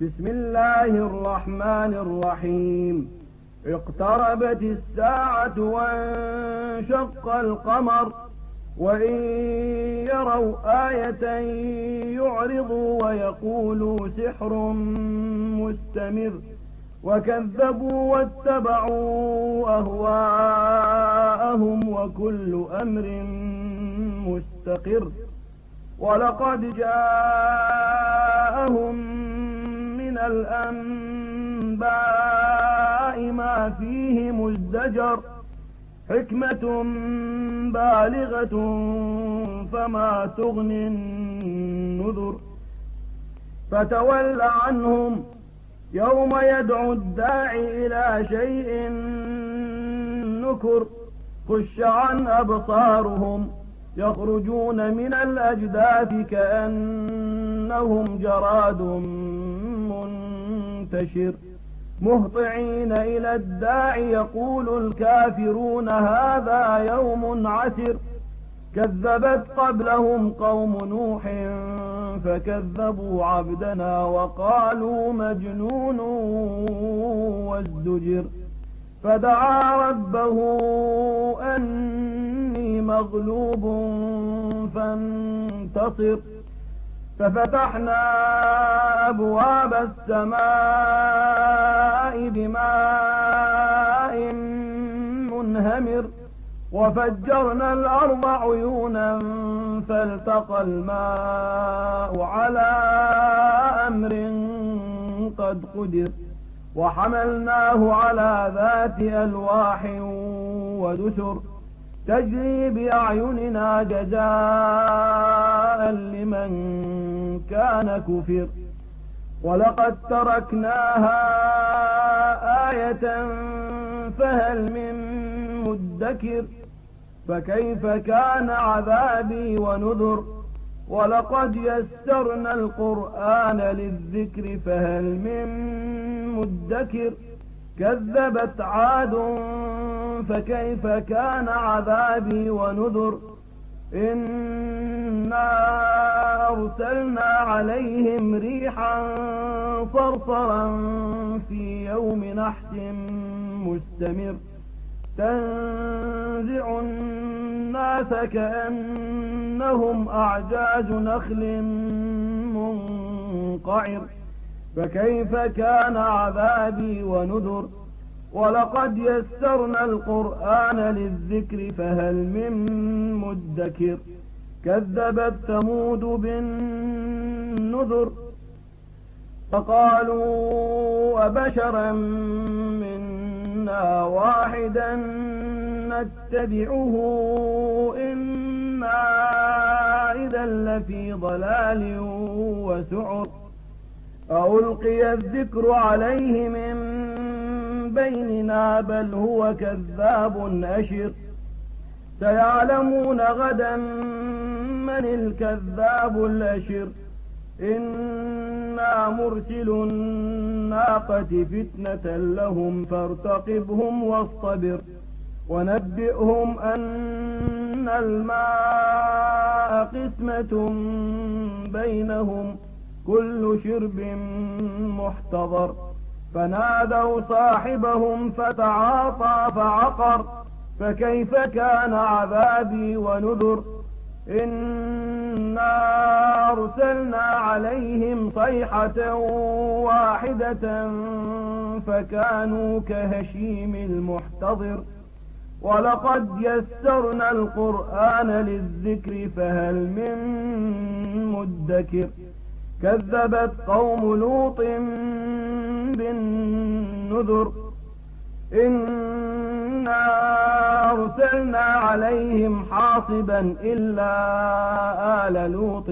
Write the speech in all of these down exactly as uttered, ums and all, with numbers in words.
بسم الله الرحمن الرحيم. اقتربت الساعة وانشق القمر وإن يروا آية يعرضوا ويقولوا سحر مستمر وكذبوا واتبعوا أهواءهم وكل أمر مستقر. ولقد جاءهم من الأنباء ما فيه مزدجر حكمة بالغة فما تغني النذر. فتول عنهم يوم يدعو الداعي إلى شيء نكر. خش عن أبصارهم يخرجون من الأجداث كأنهم جراد منتشر مهطعين إلى الداعي يقول الكافرون هذا يوم عسر. كذبت قبلهم قوم نوح فكذبوا عبدنا وقالوا مجنون وازدجر. فدعا ربه أني مغلوب فانتصر. ففتحنا أبواب السماء بماء منهمر وفجرنا الأرض عيونا فالتقى الماء على أمر قد قدر. وحملناه على ذات ألواح ودسر تجري بأعيننا جزاء لمن كان كفر. ولقد تركناها آية فهل من مدكر. فكيف كان عذابي ونذر. ولقد يسرنا القرآن للذكر فهل من مدكر. كذبت عاد فكيف كان عذابي ونذر. إنا أرسلنا عليهم ريحا صرصرا في يوم نحس مستمر تنزع الناس كأنهم أعجاز نخل منقعر. فكيف كان عذابي ونذر. ولقد يسرنا القرآن للذكر فهل من مدكر. كذبت ثمود بالنذر فقالوا أبشرا منا واحدا نتبعه إنا إذا لفي ضلال وسعر. ألقي الذكر عليه من بيننا بل هو كذاب أشر. سيعلمون غدا من الكذاب الأشر. إنا مرسل الناقة فتنة لهم فارتقبهم واصطبر. ونبئهم أن الماء قسمة بينهم كل شرب محتضر. فنادوا صاحبهم فتعاطى فعقر. فكيف كان عذابي ونذر. إنا أرسلنا عليهم صيحة واحدة فكانوا كهشيم المحتضر. ولقد يسرنا القرآن للذكر فهل من مدكر. كذبت قوم لوط بالنذر. إنا أرسلنا عليهم حاصبا إلا آل لوط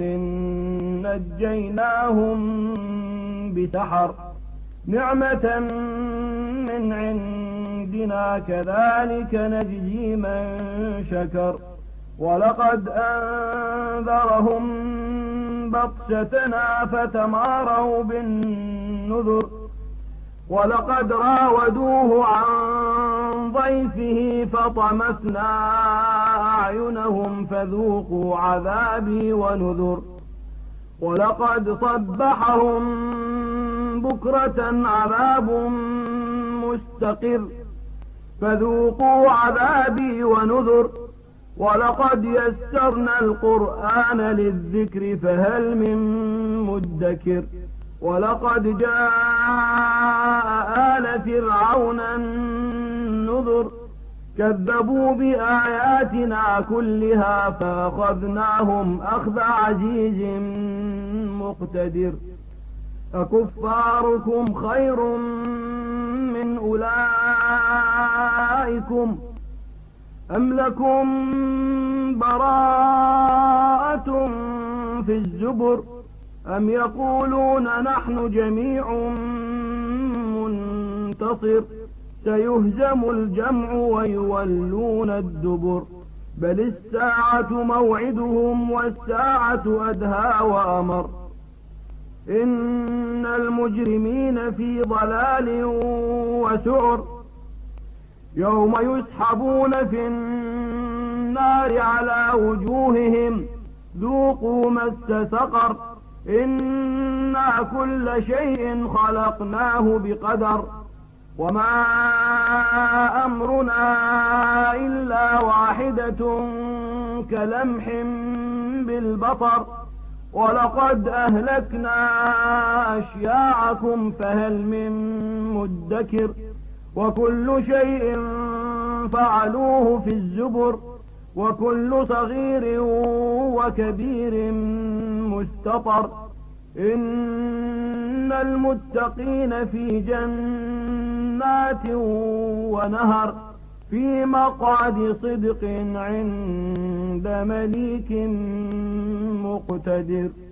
نجيناهم بسحر نعمة من عندنا كذلك نجزي من شكر. ولقد أنذرهم بطشتنا فتماروا بالنذر. ولقد راودوه عن ضيفه فطمسنا أعينهم فذوقوا عذابي ونذر. ولقد صبحهم بكرة عذاب مستقر فذوقوا عذابي ونذر ولقد يسرنا القرآن للذكر فهل من مدكر ولقد جاء آل فرعون النذر كذبوا بآياتنا كلها فأخذناهم أخذ عزيز مقتدر أكفاركم خير من أولئكم أم لكم براءة في الزبر أم يقولون نحن جميع منتصر سيهزم الجمع ويولون الدبر بل الساعة موعدهم والساعة أدهى وأمر إن المجرمين في ضلال وسعر يوم يسحبون في النار على وجوههم ذوقوا مس سقر إنا كل شيء خلقناه بقدر وما أمرنا إلا واحدة كلمح بالبصر ولقد أهلكنا أشياعكم فهل من مدكر وكل شيء فعلوه في الزبر وكل صغير وكبير مستطر إن المتقين في جنات ونهر في مقعد صدق عند مليك مقتدر.